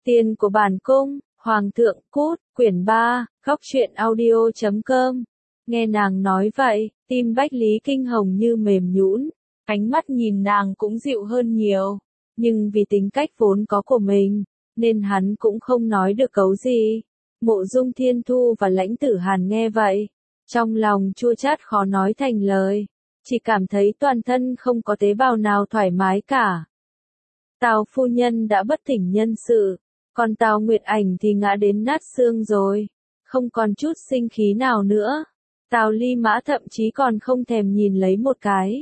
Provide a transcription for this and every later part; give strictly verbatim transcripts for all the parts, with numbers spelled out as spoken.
Tiền của bản cung, Hoàng thượng cút, quyển ba, góc truyện audio chấm com. Nghe nàng nói vậy, tim Bách Lý Kinh Hồng như mềm nhũn, ánh mắt nhìn nàng cũng dịu hơn nhiều. Nhưng vì tính cách vốn có của mình, nên hắn cũng không nói được cấu gì. Mộ Dung Thiên Thu và Lãnh Tử Hàn nghe vậy, trong lòng chua chát khó nói thành lời, chỉ cảm thấy toàn thân không có tế bào nào thoải mái cả. Tào phu nhân đã bất tỉnh nhân sự, còn Tào Nguyệt Ảnh thì ngã đến nát xương rồi, không còn chút sinh khí nào nữa. Tào Ly Mã thậm chí còn không thèm nhìn lấy một cái.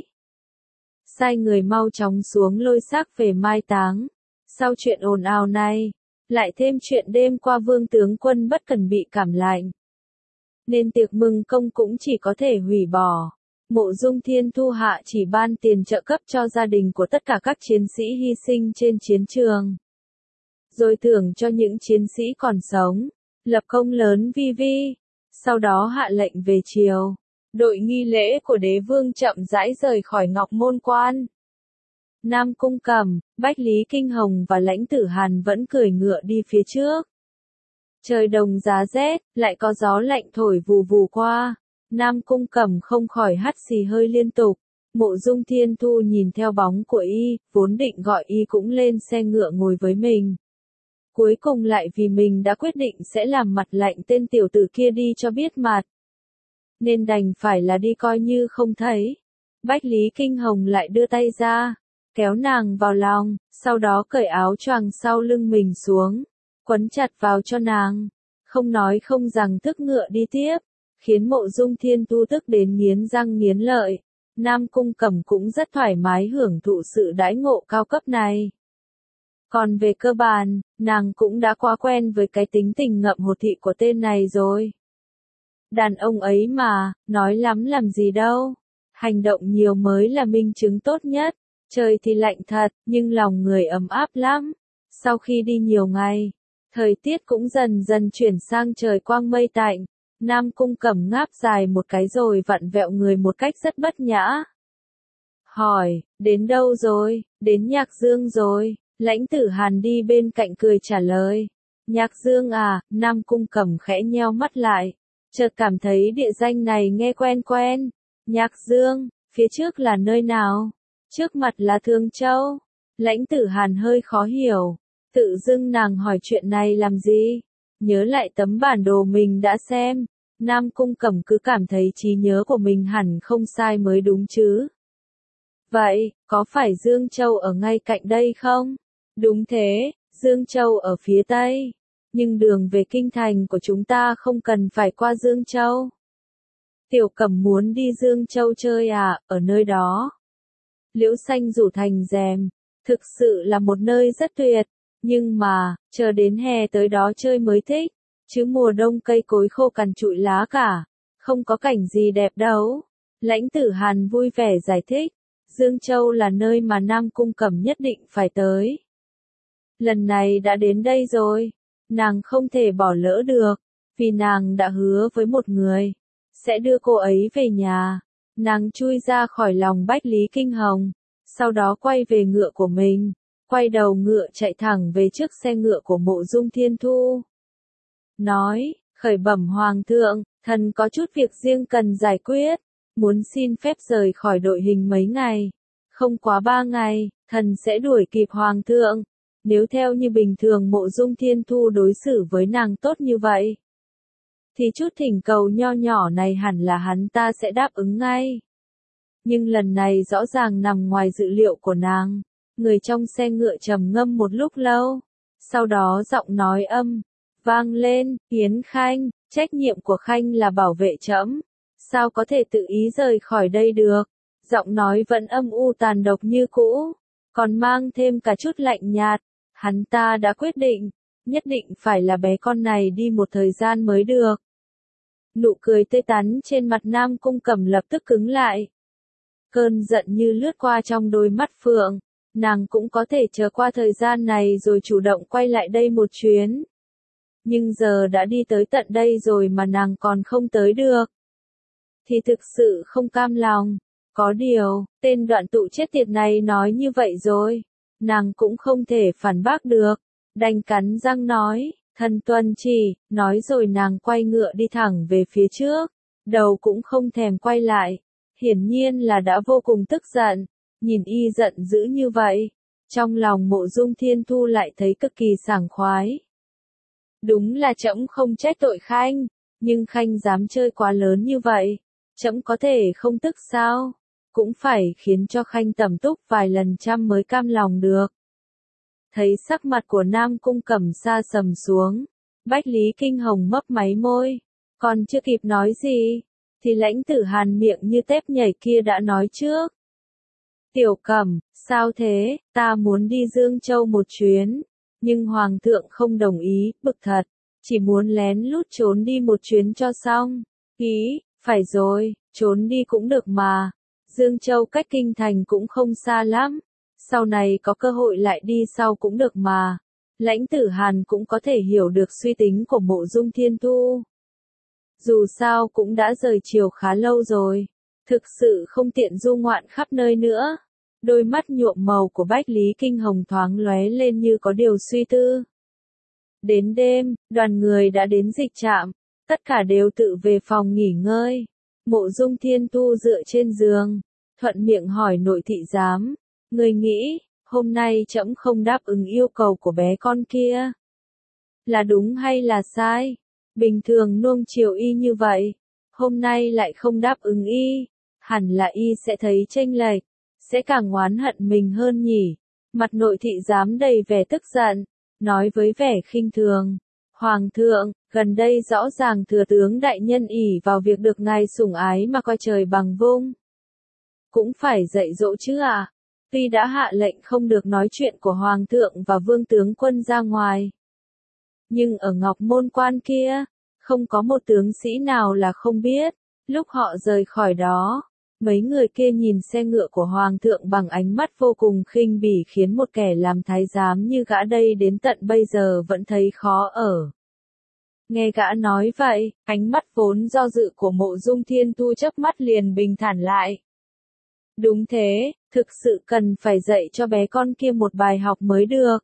Sai người mau chóng xuống lôi xác về mai táng. Sau chuyện ồn ào này, lại thêm chuyện đêm qua Vương tướng quân bất cần bị cảm lạnh, nên tiệc mừng công cũng chỉ có thể hủy bỏ. Mộ Dung Thiên Thu hạ chỉ ban tiền trợ cấp cho gia đình của tất cả các chiến sĩ hy sinh trên chiến trường, rồi thưởng cho những chiến sĩ còn sống, lập công lớn vi vi. Sau đó hạ lệnh về triều, đội nghi lễ của đế vương chậm rãi rời khỏi Ngọc Môn Quan. Nam Cung Cẩm, Bách Lý Kinh Hồng và Lãnh Tử Hàn vẫn cưỡi ngựa đi phía trước. Trời đông giá rét, lại có gió lạnh thổi vù vù qua. Nam Cung Cẩm không khỏi hắt xì hơi liên tục. Mộ Dung Thiên Thu nhìn theo bóng của y, vốn định gọi y cũng lên xe ngựa ngồi với mình. Cuối cùng lại vì mình đã quyết định sẽ làm mặt lạnh tên tiểu tử kia đi cho biết mặt, nên đành phải là đi coi như không thấy. Bách Lý Kinh Hồng lại đưa tay ra, kéo nàng vào lòng, sau đó cởi áo choàng sau lưng mình xuống, quấn chặt vào cho nàng, không nói không rằng thức ngựa đi tiếp, khiến Mộ Dung Thiên Thu tức đến nghiến răng nghiến lợi. Nam Cung Cẩm cũng rất thoải mái hưởng thụ sự đãi ngộ cao cấp này. Còn về cơ bản, nàng cũng đã quá quen với cái tính tình ngậm hột thị của tên này rồi. Đàn ông ấy mà, nói lắm làm gì đâu. Hành động nhiều mới là minh chứng tốt nhất. Trời thì lạnh thật, nhưng lòng người ấm áp lắm. Sau khi đi nhiều ngày, thời tiết cũng dần dần chuyển sang trời quang mây tạnh. Nam Cung Cẩm ngáp dài một cái rồi vặn vẹo người một cách rất bất nhã. Hỏi, đến đâu rồi? Đến Nhạc Dương rồi. Lãnh Tử Hàn đi bên cạnh cười trả lời. Nhạc Dương à? Nam Cung Cẩm khẽ nheo mắt lại, chợt cảm thấy địa danh này nghe quen quen. Nhạc Dương, phía trước là nơi nào? Trước mặt là Thương Châu. Lãnh Tử Hàn hơi khó hiểu, tự dưng nàng hỏi chuyện này làm gì? Nhớ lại tấm bản đồ mình đã xem, Nam Cung Cẩm cứ cảm thấy trí nhớ của mình hẳn không sai mới đúng chứ. Vậy, có phải Dương Châu ở ngay cạnh đây không? Đúng thế, Dương Châu ở phía tây. Nhưng đường về kinh thành của chúng ta không cần phải qua Dương Châu. Tiểu Cẩm muốn đi Dương Châu chơi à, ở nơi đó. Liễu xanh rủ thành rèm, thực sự là một nơi rất tuyệt, nhưng mà, chờ đến hè tới đó chơi mới thích, chứ mùa đông cây cối khô cằn trụi lá cả, không có cảnh gì đẹp đâu. Lãnh Tử Hàn vui vẻ giải thích, Dương Châu là nơi mà Nam Cung Cẩm nhất định phải tới. Lần này đã đến đây rồi, nàng không thể bỏ lỡ được, vì nàng đã hứa với một người, sẽ đưa cô ấy về nhà. Nàng chui ra khỏi lòng Bách Lý Kinh Hồng, sau đó quay về ngựa của mình, quay đầu ngựa chạy thẳng về trước xe ngựa của Mộ Dung Thiên Thu. Nói, khởi bẩm Hoàng thượng, thần có chút việc riêng cần giải quyết, muốn xin phép rời khỏi đội hình mấy ngày. Không quá ba ngày, thần sẽ đuổi kịp Hoàng thượng. Nếu theo như bình thường Mộ Dung Thiên Thu đối xử với nàng tốt như vậy, thì chút thỉnh cầu nho nhỏ này hẳn là hắn ta sẽ đáp ứng ngay. Nhưng lần này rõ ràng nằm ngoài dự liệu của nàng. Người trong xe ngựa trầm ngâm một lúc lâu, sau đó giọng nói âm vang lên, Yến Khanh, trách nhiệm của Khanh là bảo vệ trẫm, sao có thể tự ý rời khỏi đây được. Giọng nói vẫn âm u tàn độc như cũ, còn mang thêm cả chút lạnh nhạt. Hắn ta đã quyết định, nhất định phải là bé con này đi một thời gian mới được. Nụ cười tươi tắn trên mặt Nam Cung Cẩm lập tức cứng lại. Cơn giận như lướt qua trong đôi mắt phượng, nàng cũng có thể chờ qua thời gian này rồi chủ động quay lại đây một chuyến. Nhưng giờ đã đi tới tận đây rồi mà nàng còn không tới được, thì thực sự không cam lòng. Có điều, tên Đoạn Tụ chết tiệt này nói như vậy rồi, nàng cũng không thể phản bác được. đành cắn răng nói, thần tuân chỉ, nói rồi nàng quay ngựa đi thẳng về phía trước, đầu cũng không thèm quay lại, hiển nhiên là đã vô cùng tức giận, nhìn y giận dữ như vậy, trong lòng Mộ Dung Thiên Thu lại thấy cực kỳ sảng khoái. Đúng là trẫm không trách tội Khanh, nhưng Khanh dám chơi quá lớn như vậy, trẫm có thể không tức sao, cũng phải khiến cho Khanh tẩm túc vài lần trăm mới cam lòng được. Thấy sắc mặt của Nam Cung Cẩm sa sầm xuống, Bách Lý Kinh Hồng mấp máy môi, còn chưa kịp nói gì, thì Lãnh Tử Hàn miệng như tép nhảy kia đã nói trước. Tiểu Cẩm, sao thế, ta muốn đi Dương Châu một chuyến, nhưng Hoàng thượng không đồng ý, bực thật, chỉ muốn lén lút trốn đi một chuyến cho xong. Ý, phải rồi, trốn đi cũng được mà, Dương Châu cách kinh thành cũng không xa lắm, sau này có cơ hội lại đi sau cũng được mà. Lãnh Tử Hàn cũng có thể hiểu được suy tính của Mộ Dung Thiên Thu. Dù sao cũng đã rời triều khá lâu rồi, thực sự không tiện du ngoạn khắp nơi nữa. Đôi mắt nhuộm màu của Bách Lý Kinh Hồng thoáng lóe lên như có điều suy tư. Đến đêm, đoàn người đã đến dịch trạm, tất cả đều tự về phòng nghỉ ngơi. Mộ Dung Thiên Thu dựa trên giường, thuận miệng hỏi nội thị giám, người nghĩ, hôm nay trẫm không đáp ứng yêu cầu của bé con kia, là đúng hay là sai? Bình thường nuông chiều y như vậy, hôm nay lại không đáp ứng y, hẳn là y sẽ thấy chênh lệch, sẽ càng oán hận mình hơn nhỉ. Mặt nội thị giám đầy vẻ tức giận, nói với vẻ khinh thường, Hoàng thượng, gần đây rõ ràng thừa tướng đại nhân ỷ vào việc được ngài sủng ái mà coi trời bằng vung. Cũng phải dạy dỗ chứ à, tuy đã hạ lệnh không được nói chuyện của Hoàng thượng và Vương tướng quân ra ngoài. Nhưng ở Ngọc Môn Quan kia, không có một tướng sĩ nào là không biết, lúc họ rời khỏi đó, mấy người kia nhìn xe ngựa của Hoàng thượng bằng ánh mắt vô cùng khinh bỉ khiến một kẻ làm thái giám như gã đây đến tận bây giờ vẫn thấy khó ở. Nghe gã nói vậy, ánh mắt vốn do dự của Mộ Dung Thiên Thu chớp mắt liền bình thản lại. Đúng thế, thực sự cần phải dạy cho bé con kia một bài học mới được.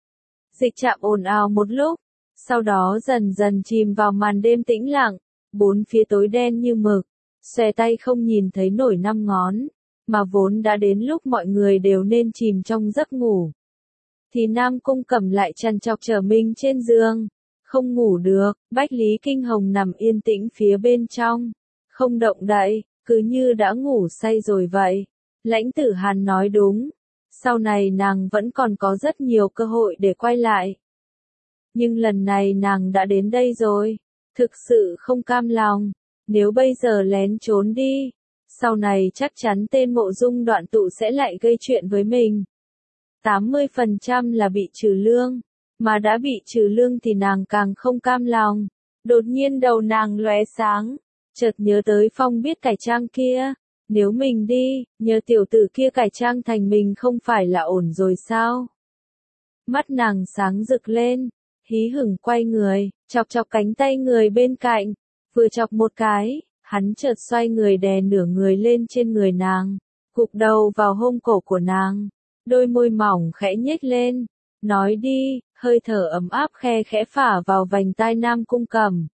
Dịch trạm ồn ào một lúc, sau đó dần dần chìm vào màn đêm tĩnh lặng, bốn phía tối đen như mực, xòe tay không nhìn thấy nổi năm ngón, mà vốn đã đến lúc mọi người đều nên chìm trong giấc ngủ. Thì Nam Cung Cẩm lại trằn trọc trở mình trên giường, không ngủ được, Bách Lý Kinh Hồng nằm yên tĩnh phía bên trong, không động đậy, cứ như đã ngủ say rồi vậy. Lãnh Tử Hàn nói đúng, sau này nàng vẫn còn có rất nhiều cơ hội để quay lại. Nhưng lần này nàng đã đến đây rồi, thực sự không cam lòng, nếu bây giờ lén trốn đi, sau này chắc chắn tên Mộ Dung Đoạn Tụ sẽ lại gây chuyện với mình. tám mươi phần trăm là bị trừ lương, mà đã bị trừ lương thì nàng càng không cam lòng. Đột nhiên đầu nàng lóe sáng, chợt nhớ tới Phong biết cải trang kia, nếu mình đi, nhờ tiểu tử kia cải trang thành mình không phải là ổn rồi sao? Mắt nàng sáng rực lên, hí hửng quay người, chọc chọc cánh tay người bên cạnh, vừa chọc một cái, hắn chợt xoay người đè nửa người lên trên người nàng, gục đầu vào hông cổ của nàng, đôi môi mỏng khẽ nhếch lên, nói đi, hơi thở ấm áp khe khẽ phả vào vành tai Nam Cung Cẩm.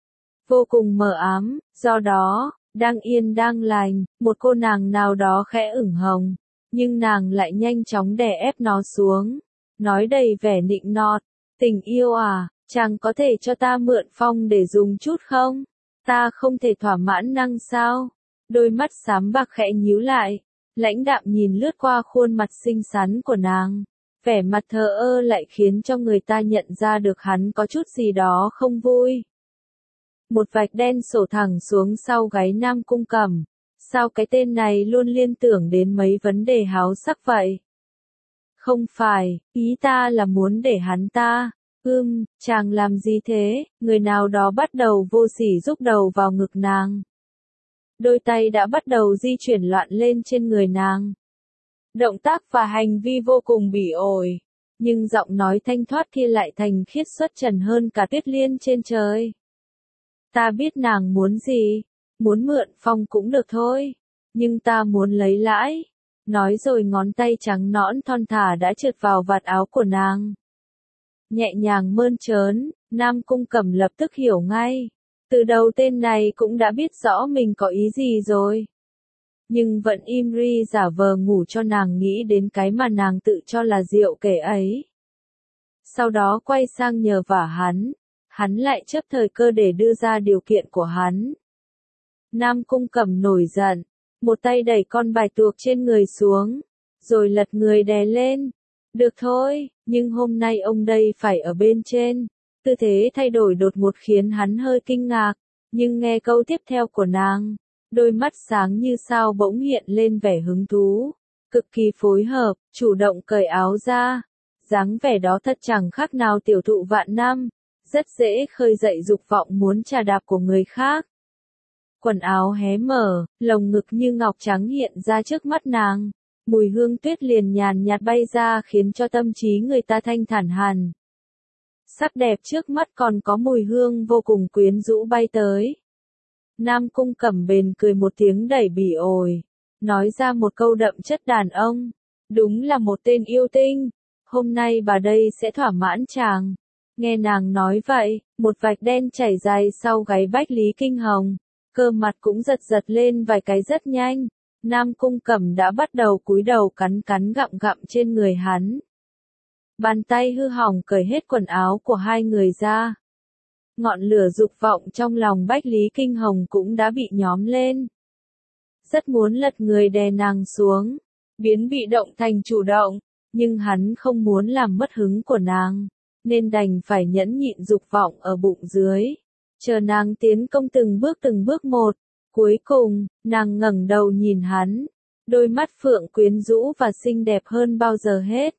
Vô cùng mờ ám, do đó, đang yên đang lành, một cô nàng nào đó khẽ ửng hồng, nhưng nàng lại nhanh chóng đè ép nó xuống, nói đầy vẻ nịnh nọt, tình yêu à, chàng có thể cho ta mượn phong để dùng chút không? Ta không thể thỏa mãn năng sao? Đôi mắt xám bạc khẽ nhíu lại, lãnh đạm nhìn lướt qua khuôn mặt xinh xắn của nàng, vẻ mặt thờ ơ lại khiến cho người ta nhận ra được hắn có chút gì đó không vui. Một vạch đen sổ thẳng xuống sau gáy Nam Cung Cẩm, sao cái tên này luôn liên tưởng đến mấy vấn đề háo sắc vậy? Không phải, ý ta là muốn để hắn ta. Ưm, chàng làm gì thế? Người nào đó bắt đầu vô sỉ rúc đầu vào ngực nàng. Đôi tay đã bắt đầu di chuyển loạn lên trên người nàng. Động tác và hành vi vô cùng bỉ ổi, nhưng giọng nói thanh thoát kia lại thành khiết xuất trần hơn cả tuyết liên trên trời. Ta biết nàng muốn gì, muốn mượn phong cũng được thôi, nhưng ta muốn lấy lãi. Nói rồi ngón tay trắng nõn thon thả đã trượt vào vạt áo của nàng. nhẹ nhàng mơn trớn, Nam Cung Cẩm lập tức hiểu ngay. Từ đầu tên này cũng đã biết rõ mình có ý gì rồi. Nhưng vẫn im ri giả vờ ngủ cho nàng nghĩ đến cái mà nàng tự cho là diệu kể ấy. Sau đó quay sang nhờ vả hắn, hắn lại chấp thời cơ để đưa ra điều kiện của hắn. Nam Cung Cẩm nổi giận, một tay đẩy con bài tuộc trên người xuống, rồi lật người đè lên. Được thôi, nhưng hôm nay ông đây phải ở bên trên. Tư thế thay đổi đột ngột khiến hắn hơi kinh ngạc, nhưng nghe câu tiếp theo của nàng, đôi mắt sáng như sao bỗng hiện lên vẻ hứng thú, cực kỳ phối hợp, chủ động cởi áo ra. Dáng vẻ đó thật chẳng khác nào tiểu thụ vạn năm, rất dễ khơi dậy dục vọng muốn trà đạp của người khác. Quần áo hé mở, lồng ngực như ngọc trắng hiện ra trước mắt nàng, mùi hương tuyết liền nhàn nhạt bay ra khiến cho tâm trí người ta thanh thản hẳn. Sắc đẹp trước mắt còn có mùi hương vô cùng quyến rũ bay tới. Nam Cung Cẩm bền cười một tiếng đầy bỉ ổi, nói ra một câu đậm chất đàn ông. Đúng là một tên yêu tinh, hôm nay bà đây sẽ thỏa mãn chàng. Nghe nàng nói vậy, một vạch đen chảy dài sau gáy Bách Lý Kinh Hồng, cơ mặt cũng giật giật lên vài cái rất nhanh. Nam Cung Cẩm đã bắt đầu cúi đầu cắn cắn gặm gặm trên người hắn. Bàn tay hư hỏng cởi hết quần áo của hai người ra. Ngọn lửa dục vọng trong lòng Bách Lý Kinh Hồng cũng đã bị nhóm lên. Rất muốn lật người đè nàng xuống, biến bị động thành chủ động, nhưng hắn không muốn làm mất hứng của nàng, nên đành phải nhẫn nhịn dục vọng ở bụng dưới, chờ nàng tiến công từng bước từng bước một. Cuối cùng, nàng ngẩng đầu nhìn hắn, đôi mắt phượng quyến rũ và xinh đẹp hơn bao giờ hết.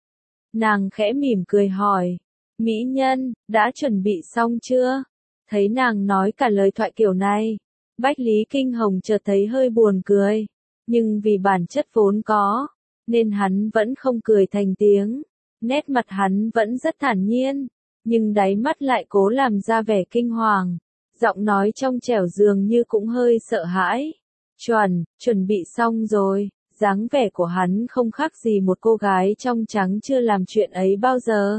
Nàng khẽ mỉm cười hỏi, mỹ nhân, đã chuẩn bị xong chưa? Thấy nàng nói cả lời thoại kiểu này, Bách Lý Kinh Hồng chợt thấy hơi buồn cười, nhưng vì bản chất vốn có, nên hắn vẫn không cười thành tiếng. Nét mặt hắn vẫn rất thản nhiên, nhưng đáy mắt lại cố làm ra vẻ kinh hoàng. Giọng nói trong trẻo dường như cũng hơi sợ hãi. Chuẩn, chuẩn bị xong rồi, dáng vẻ của hắn không khác gì một cô gái trong trắng chưa làm chuyện ấy bao giờ.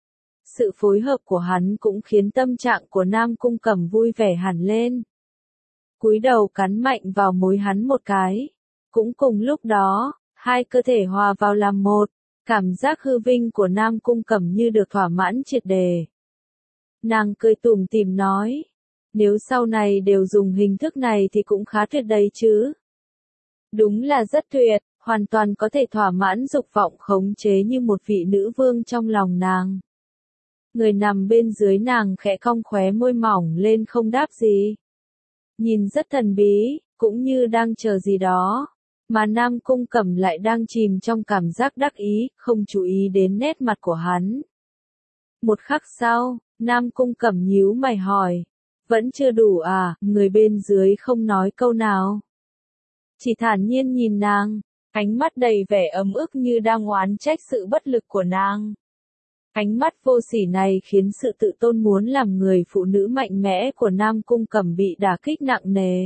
Sự phối hợp của hắn cũng khiến tâm trạng của Nam Cung Cẩm vui vẻ hẳn lên. Cúi đầu cắn mạnh vào môi hắn một cái. Cũng cùng lúc đó, hai cơ thể hòa vào làm một, cảm giác hư vinh của Nam Cung Cẩm như được thỏa mãn triệt đề. Nàng cười tủm tỉm nói, nếu sau này đều dùng hình thức này thì cũng khá tuyệt đấy chứ. Đúng là rất tuyệt, hoàn toàn có thể thỏa mãn dục vọng khống chế như một vị nữ vương trong lòng nàng. Người nằm bên dưới nàng khẽ cong khóe môi mỏng lên không đáp gì. Nhìn rất thần bí, cũng như đang chờ gì đó. Mà Nam Cung Cẩm lại đang chìm trong cảm giác đắc ý, không chú ý đến nét mặt của hắn. Một khắc sau, Nam Cung Cẩm nhíu mày hỏi, vẫn chưa đủ à? Người bên dưới không nói câu nào, chỉ thản nhiên nhìn nàng, ánh mắt đầy vẻ ấm ức như đang oán trách sự bất lực của nàng. Ánh mắt vô sỉ này khiến sự tự tôn muốn làm người phụ nữ mạnh mẽ của Nam Cung Cẩm bị đả kích nặng nề.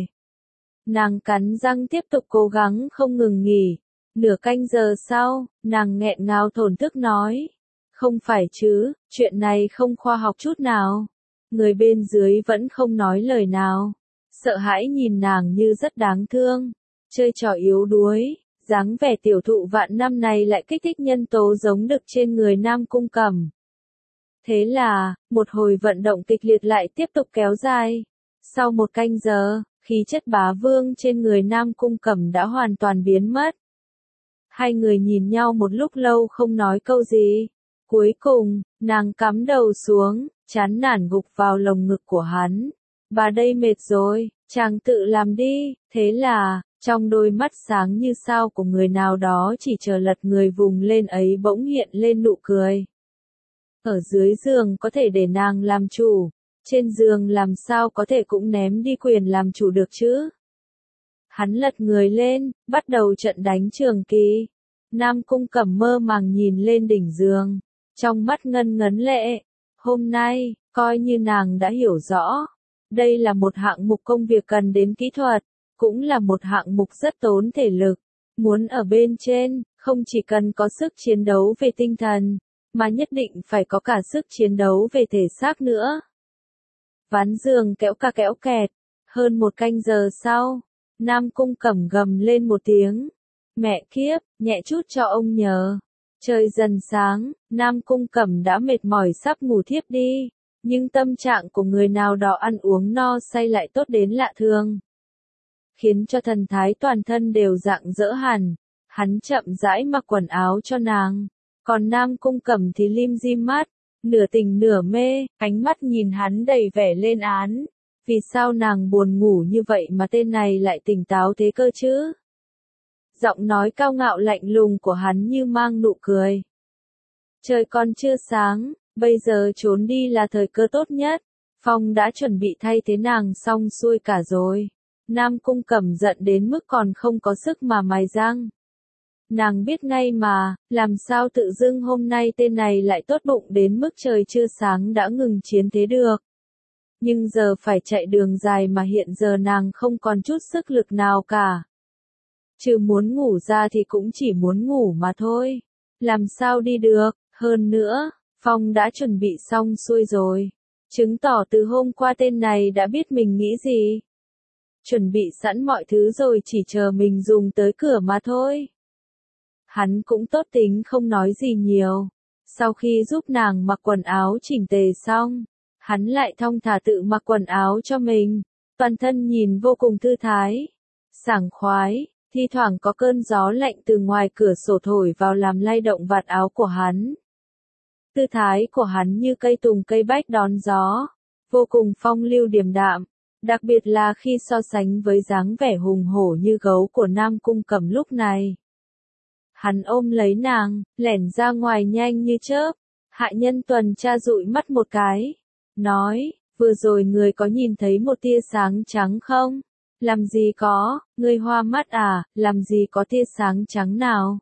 Nàng cắn răng tiếp tục cố gắng không ngừng nghỉ. Nửa canh giờ sau, nàng nghẹn ngào thổn thức nói, không phải chứ, chuyện này không khoa học chút nào. Người bên dưới vẫn không nói lời nào, sợ hãi nhìn nàng như rất đáng thương, chơi trò yếu đuối. Dáng vẻ tiểu thụ vạn năm này lại kích thích nhân tố giống đực trên người Nam Cung Cẩm. Thế là, một hồi vận động kịch liệt lại tiếp tục kéo dài. Sau một canh giờ, khí chất bá vương trên người Nam Cung Cẩm đã hoàn toàn biến mất. Hai người nhìn nhau một lúc lâu không nói câu gì. Cuối cùng, nàng cắm đầu xuống, chán nản gục vào lồng ngực của hắn. Bà đây mệt rồi, chàng tự làm đi. Thế là, trong đôi mắt sáng như sao của người nào đó chỉ chờ lật người vùng lên ấy bỗng hiện lên nụ cười. Ở dưới giường có thể để nàng làm chủ, trên giường làm sao có thể cũng ném đi quyền làm chủ được chứ. Hắn lật người lên, bắt đầu trận đánh trường kỳ. Nam Cung Cẩm mơ màng nhìn lên đỉnh giường, trong mắt ngân ngấn lệ. Hôm nay, coi như nàng đã hiểu rõ, đây là một hạng mục công việc cần đến kỹ thuật, cũng là một hạng mục rất tốn thể lực. Muốn ở bên trên, không chỉ cần có sức chiến đấu về tinh thần, mà nhất định phải có cả sức chiến đấu về thể xác nữa. Ván giường kéo ca kéo kẹt, hơn một canh giờ sau, Nam Cung Cẩm gầm lên một tiếng. Mẹ kiếp, nhẹ chút cho ông nhờ. Trời dần sáng, Nam Cung Cẩm đã mệt mỏi sắp ngủ thiếp đi, nhưng tâm trạng của người nào đó ăn uống no say lại tốt đến lạ thường, khiến cho thần thái toàn thân đều rạng rỡ hẳn. Hắn chậm rãi mặc quần áo cho nàng, còn Nam Cung Cẩm thì lim dim mắt, nửa tình nửa mê, ánh mắt nhìn hắn đầy vẻ lên án. Vì sao nàng buồn ngủ như vậy mà tên này lại tỉnh táo thế cơ chứ? Giọng nói cao ngạo lạnh lùng của hắn như mang nụ cười. Trời còn chưa sáng, bây giờ trốn đi là thời cơ tốt nhất. Phong đã chuẩn bị thay thế nàng xong xuôi cả rồi. Nam Cung Cẩm giận đến mức còn không có sức mà mài răng. Nàng biết ngay mà, làm sao tự dưng hôm nay tên này lại tốt bụng đến mức trời chưa sáng đã ngừng chiến thế được. Nhưng giờ phải chạy đường dài mà hiện giờ nàng không còn chút sức lực nào cả. Trừ muốn ngủ ra thì cũng chỉ muốn ngủ mà thôi. Làm sao đi được, hơn nữa, Phong đã chuẩn bị xong xuôi rồi. Chứng tỏ từ hôm qua tên này đã biết mình nghĩ gì. Chuẩn bị sẵn mọi thứ rồi chỉ chờ mình dùng tới cửa mà thôi. Hắn cũng tốt tính không nói gì nhiều. Sau khi giúp nàng mặc quần áo chỉnh tề xong, hắn lại thong thả tự mặc quần áo cho mình. Toàn thân nhìn vô cùng thư thái, sảng khoái, thi thoảng có cơn gió lạnh từ ngoài cửa sổ thổi vào làm lay động vạt áo của hắn. Tư thái của hắn như cây tùng cây bách đón gió, vô cùng phong lưu điềm đạm, đặc biệt là khi so sánh với dáng vẻ hùng hổ như gấu của Nam Cung Cẩm lúc này. Hắn ôm lấy nàng, lẻn ra ngoài nhanh như chớp. Hạ Nhân tuần tra dụi mắt một cái, nói, vừa rồi người có nhìn thấy một tia sáng trắng không? Làm gì có, người hoa mắt à, làm gì có tia sáng trắng nào?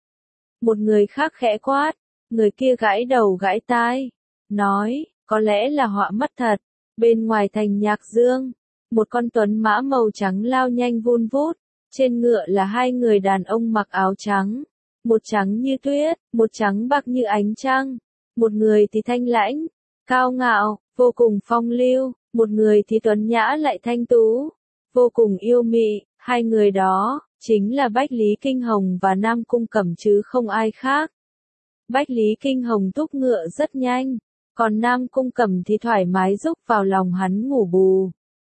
Một người khác khẽ quát, người kia gãi đầu gãi tai, nói, có lẽ là họa mắt thật. Bên ngoài thành Nhạc Dương, một con tuấn mã màu trắng lao nhanh vun vút, trên ngựa là hai người đàn ông mặc áo trắng, một trắng như tuyết, một trắng bạc như ánh trăng. Một người thì thanh lãnh, cao ngạo, vô cùng phong lưu, một người thì tuấn nhã lại thanh tú, vô cùng yêu mị. Hai người đó chính là Bách Lý Kinh Hồng và Nam Cung Cẩm chứ không ai khác. Bách Lý Kinh Hồng thúc ngựa rất nhanh, còn Nam Cung Cẩm thì thoải mái rúc vào lòng hắn ngủ bù.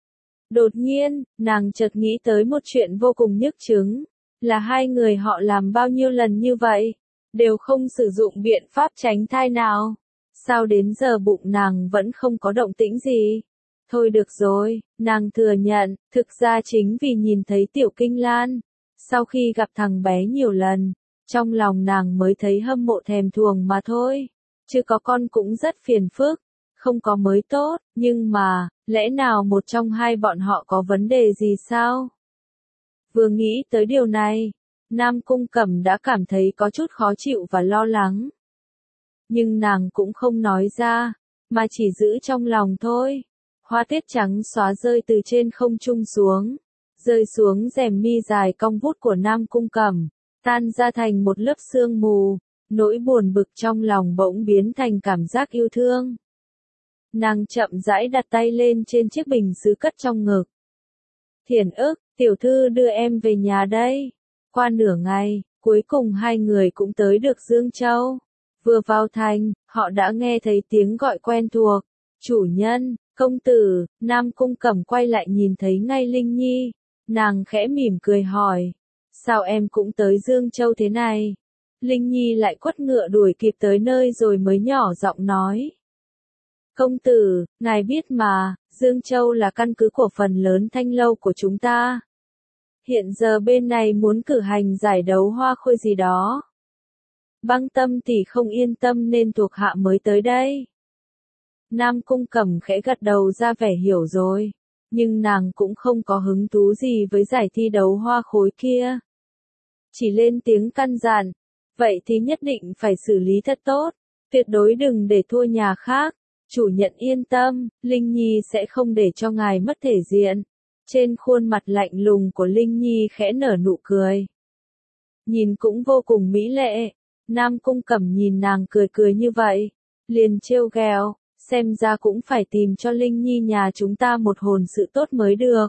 Đột nhiên, nàng chợt nghĩ tới một chuyện vô cùng nhức chứng, là hai người họ làm bao nhiêu lần như vậy, đều không sử dụng biện pháp tránh thai nào. Sao đến giờ bụng nàng vẫn không có động tĩnh gì? Thôi được rồi, nàng thừa nhận, thực ra chính vì nhìn thấy Tiểu Kinh Lan. Sau khi gặp thằng bé nhiều lần, trong lòng nàng mới thấy hâm mộ thèm thuồng mà thôi. Chứ có con cũng rất phiền phức, không có mới tốt, nhưng mà, lẽ nào một trong hai bọn họ có vấn đề gì sao? Vừa nghĩ tới điều này, Nam Cung Cẩm đã cảm thấy có chút khó chịu và lo lắng. Nhưng nàng cũng không nói ra, mà chỉ giữ trong lòng thôi. Hoa tiết trắng xóa rơi từ trên không trung xuống, rơi xuống rèm mi dài cong vút của Nam Cung Cẩm, tan ra thành một lớp sương mù, nỗi buồn bực trong lòng bỗng biến thành cảm giác yêu thương. Nàng chậm rãi đặt tay lên trên chiếc bình sứ cất trong ngực. Thiền ức, tiểu thư đưa em về nhà đây. Qua nửa ngày, cuối cùng hai người cũng tới được Dương Châu. Vừa vào thành, họ đã nghe thấy tiếng gọi quen thuộc. Chủ nhân, công tử. Nam Cung Cẩm quay lại nhìn thấy ngay Linh Nhi. Nàng khẽ mỉm cười hỏi, sao em cũng tới Dương Châu thế này? Linh Nhi lại quất ngựa đuổi kịp tới nơi rồi mới nhỏ giọng nói. Công tử, ngài biết mà, Dương Châu là căn cứ của phần lớn thanh lâu của chúng ta. Hiện giờ bên này muốn cử hành giải đấu hoa khôi gì đó. Băng Tâm tỷ không yên tâm nên thuộc hạ mới tới đây. Nam Cung Cẩm khẽ gật đầu ra vẻ hiểu rồi, nhưng nàng cũng không có hứng thú gì với giải thi đấu hoa khôi kia. Chỉ lên tiếng căn dặn, vậy thì nhất định phải xử lý thật tốt, tuyệt đối đừng để thua nhà khác. Chủ nhận yên tâm, Linh Nhi sẽ không để cho ngài mất thể diện. Trên khuôn mặt lạnh lùng của Linh Nhi khẽ nở nụ cười. Nhìn cũng vô cùng mỹ lệ. Nam Cung Cẩm nhìn nàng cười cười như vậy, liền trêu ghẹo, xem ra cũng phải tìm cho Linh Nhi nhà chúng ta một hồn sự tốt mới được.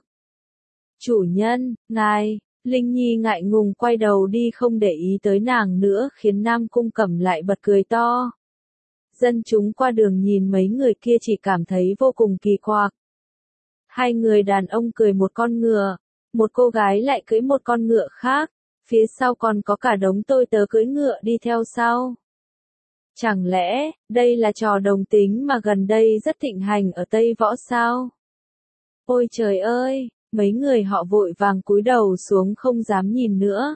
Chủ nhân, ngài, Linh Nhi ngại ngùng quay đầu đi không để ý tới nàng nữa khiến Nam Cung Cẩm lại bật cười to. Dân chúng qua đường nhìn mấy người kia chỉ cảm thấy vô cùng kỳ quặc. Hai người đàn ông cười một con ngựa, một cô gái lại cưỡi một con ngựa khác, phía sau còn có cả đống tôi tớ cưỡi ngựa đi theo sau. Chẳng lẽ, đây là trò đồng tính mà gần đây rất thịnh hành ở Tây Võ sao? Ôi trời ơi, mấy người họ vội vàng cúi đầu xuống không dám nhìn nữa.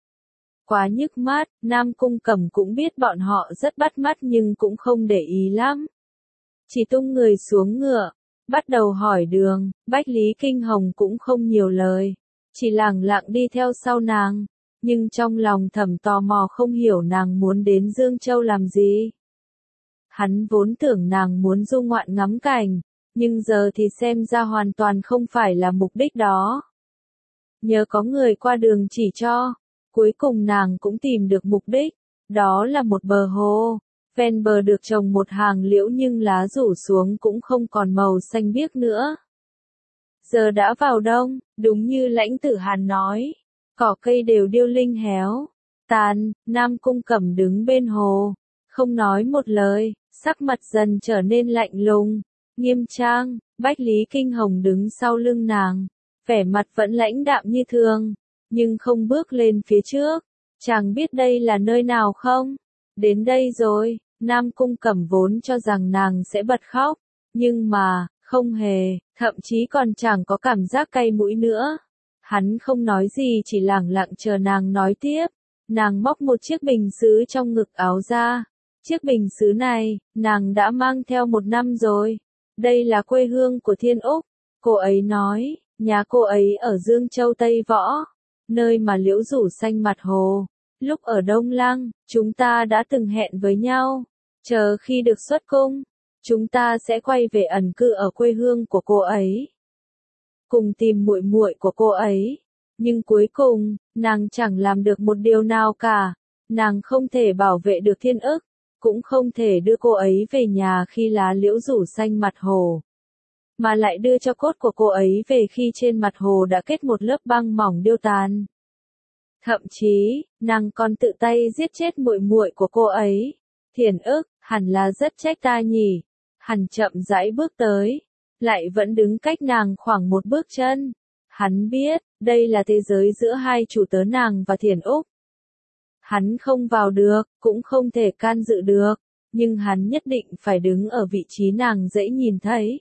Quá nhức mắt, Nam Cung Cẩm cũng biết bọn họ rất bắt mắt nhưng cũng không để ý lắm. Chỉ tung người xuống ngựa, bắt đầu hỏi đường, Bách Lý Kinh Hồng cũng không nhiều lời, chỉ lẳng lặng đi theo sau nàng, nhưng trong lòng thầm tò mò không hiểu nàng muốn đến Dương Châu làm gì. Hắn vốn tưởng nàng muốn du ngoạn ngắm cảnh, nhưng giờ thì xem ra hoàn toàn không phải là mục đích đó. Nhờ có người qua đường chỉ cho, cuối cùng nàng cũng tìm được mục đích, đó là một bờ hồ. Ven bờ được trồng một hàng liễu nhưng lá rủ xuống cũng không còn màu xanh biếc nữa. Giờ đã vào đông, đúng như Lãnh Tử Hàn nói, cỏ cây đều điêu linh héo, tàn. Nam Cung Cẩm đứng bên hồ, không nói một lời, sắc mặt dần trở nên lạnh lùng, nghiêm trang. Bách Lý Kinh Hồng đứng sau lưng nàng, vẻ mặt vẫn lãnh đạm như thường, nhưng không bước lên phía trước. Chàng biết đây là nơi nào không? Đến đây rồi. Nam Cung Cẩm vốn cho rằng nàng sẽ bật khóc, nhưng mà, không hề, thậm chí còn chẳng có cảm giác cay mũi nữa. Hắn không nói gì chỉ lẳng lặng chờ nàng nói tiếp. Nàng móc một chiếc bình sứ trong ngực áo ra. Chiếc bình sứ này, nàng đã mang theo một năm rồi. Đây là quê hương của Thiên Úc. Cô ấy nói, nhà cô ấy ở Dương Châu Tây Võ, nơi mà liễu rủ xanh mặt hồ. Lúc ở Đông Lăng, chúng ta đã từng hẹn với nhau, chờ khi được xuất cung, chúng ta sẽ quay về ẩn cư ở quê hương của cô ấy, cùng tìm muội muội của cô ấy. Nhưng cuối cùng, nàng chẳng làm được một điều nào cả. Nàng không thể bảo vệ được Thiên Ức, cũng không thể đưa cô ấy về nhà khi lá liễu rủ xanh mặt hồ, mà lại đưa cho cốt của cô ấy về khi trên mặt hồ đã kết một lớp băng mỏng điêu tàn. Thậm chí, nàng còn tự tay giết chết muội muội của cô ấy. Thiền Ức, hẳn là rất trách ta nhỉ. Hắn chậm rãi bước tới, lại vẫn đứng cách nàng khoảng một bước chân. Hắn biết, đây là thế giới giữa hai chủ tớ nàng và Thiền Úc. Hắn không vào được, cũng không thể can dự được, nhưng hắn nhất định phải đứng ở vị trí nàng dễ nhìn thấy.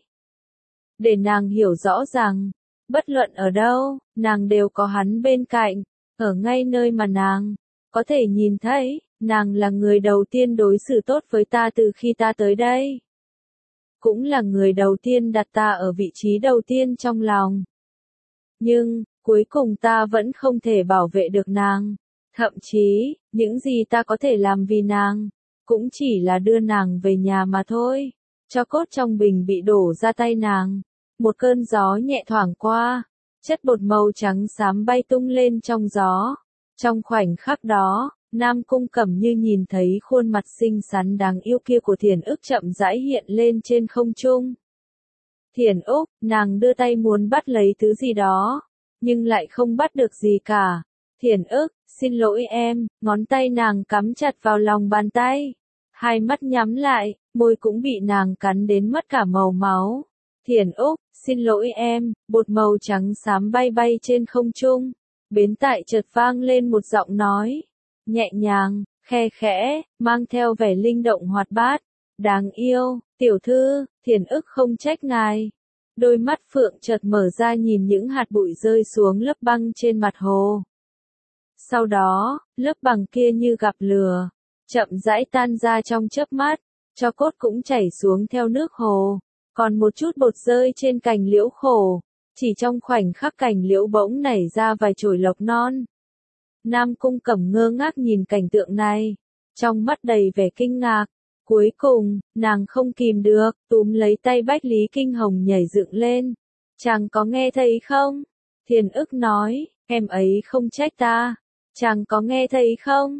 Để nàng hiểu rõ rằng, bất luận ở đâu, nàng đều có hắn bên cạnh. Ở ngay nơi mà nàng có thể nhìn thấy, nàng là người đầu tiên đối xử tốt với ta từ khi ta tới đây. Cũng là người đầu tiên đặt ta ở vị trí đầu tiên trong lòng. Nhưng, cuối cùng ta vẫn không thể bảo vệ được nàng. Thậm chí, những gì ta có thể làm vì nàng, cũng chỉ là đưa nàng về nhà mà thôi. Cho cốt trong bình bị đổ ra tay nàng. Một cơn gió nhẹ thoảng qua. Chất bột màu trắng xám bay tung lên trong gió. Trong khoảnh khắc đó, Nam Cung Cẩm như nhìn thấy khuôn mặt xinh xắn đáng yêu kia của Thiền Ức chậm rãi hiện lên trên không trung. Thiền Úc, nàng đưa tay muốn bắt lấy thứ gì đó, nhưng lại không bắt được gì cả. Thiền Ức, xin lỗi em, ngón tay nàng cắm chặt vào lòng bàn tay. Hai mắt nhắm lại, môi cũng bị nàng cắn đến mất cả màu máu. Thiền Úc, xin lỗi em, bột màu trắng xám bay bay trên không trung. Bến tại chợt vang lên một giọng nói, nhẹ nhàng, khe khẽ, mang theo vẻ linh động hoạt bát. Đáng yêu, tiểu thư, Thiền Ức không trách ngài. Đôi mắt phượng chợt mở ra nhìn những hạt bụi rơi xuống lớp băng trên mặt hồ. Sau đó, lớp băng kia như gặp lửa, chậm rãi tan ra trong chớp mắt, tro cốt cũng chảy xuống theo nước hồ. Còn một chút bột rơi trên cành liễu khổ, chỉ trong khoảnh khắc cành liễu bỗng nảy ra vài chồi lộc non. Nam Cung Cẩm ngơ ngác nhìn cảnh tượng này, trong mắt đầy vẻ kinh ngạc. Cuối cùng, nàng không kìm được, túm lấy tay Bách Lý Kinh Hồng nhảy dựng lên. Chàng có nghe thấy không? Thiền Ức nói, em ấy không trách ta. Chàng có nghe thấy không?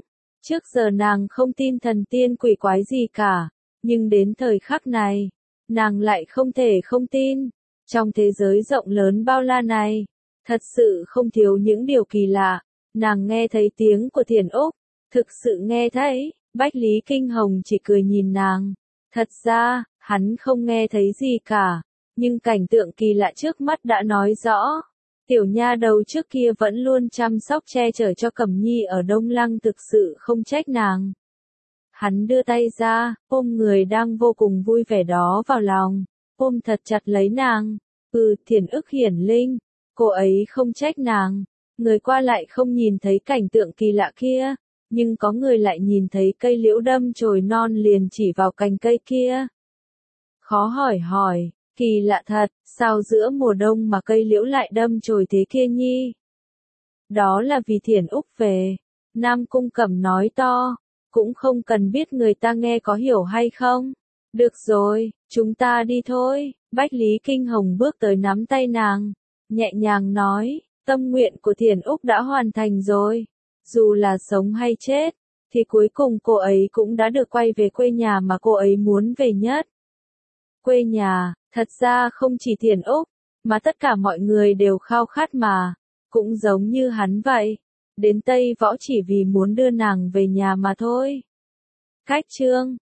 Trước giờ nàng không tin thần tiên quỷ quái gì cả, nhưng đến thời khắc này, nàng lại không thể không tin. Trong thế giới rộng lớn bao la này, thật sự không thiếu những điều kỳ lạ. Nàng nghe thấy tiếng của Thiền Úc, thực sự nghe thấy. Bách Lý Kinh Hồng chỉ cười nhìn nàng. Thật ra, hắn không nghe thấy gì cả, nhưng cảnh tượng kỳ lạ trước mắt đã nói rõ. Tiểu nha đầu trước kia vẫn luôn chăm sóc che chở cho Cẩm Nhi ở Đông Lăng thực sự không trách nàng. Hắn đưa tay ra, ôm người đang vô cùng vui vẻ đó vào lòng, ôm thật chặt lấy nàng. Ừ, Thiền Ức hiển linh, cô ấy không trách nàng. Người qua lại không nhìn thấy cảnh tượng kỳ lạ kia, nhưng có người lại nhìn thấy cây liễu đâm chồi non liền chỉ vào cành cây kia. Khó hỏi hỏi, kỳ lạ thật, sao giữa mùa đông mà cây liễu lại đâm chồi thế kia nhi? Đó là vì Thiền Úc về. Nam Cung Cẩm nói to, cũng không cần biết người ta nghe có hiểu hay không. Được rồi, chúng ta đi thôi. Bách Lý Kinh Hồng bước tới nắm tay nàng, nhẹ nhàng nói, tâm nguyện của Thiền Úc đã hoàn thành rồi. Dù là sống hay chết, thì cuối cùng cô ấy cũng đã được quay về quê nhà mà cô ấy muốn về nhất. Quê nhà, thật ra không chỉ Thiền Úc, mà tất cả mọi người đều khao khát mà, cũng giống như hắn vậy. Đến Tây Võ chỉ vì muốn đưa nàng về nhà mà thôi. Cách chương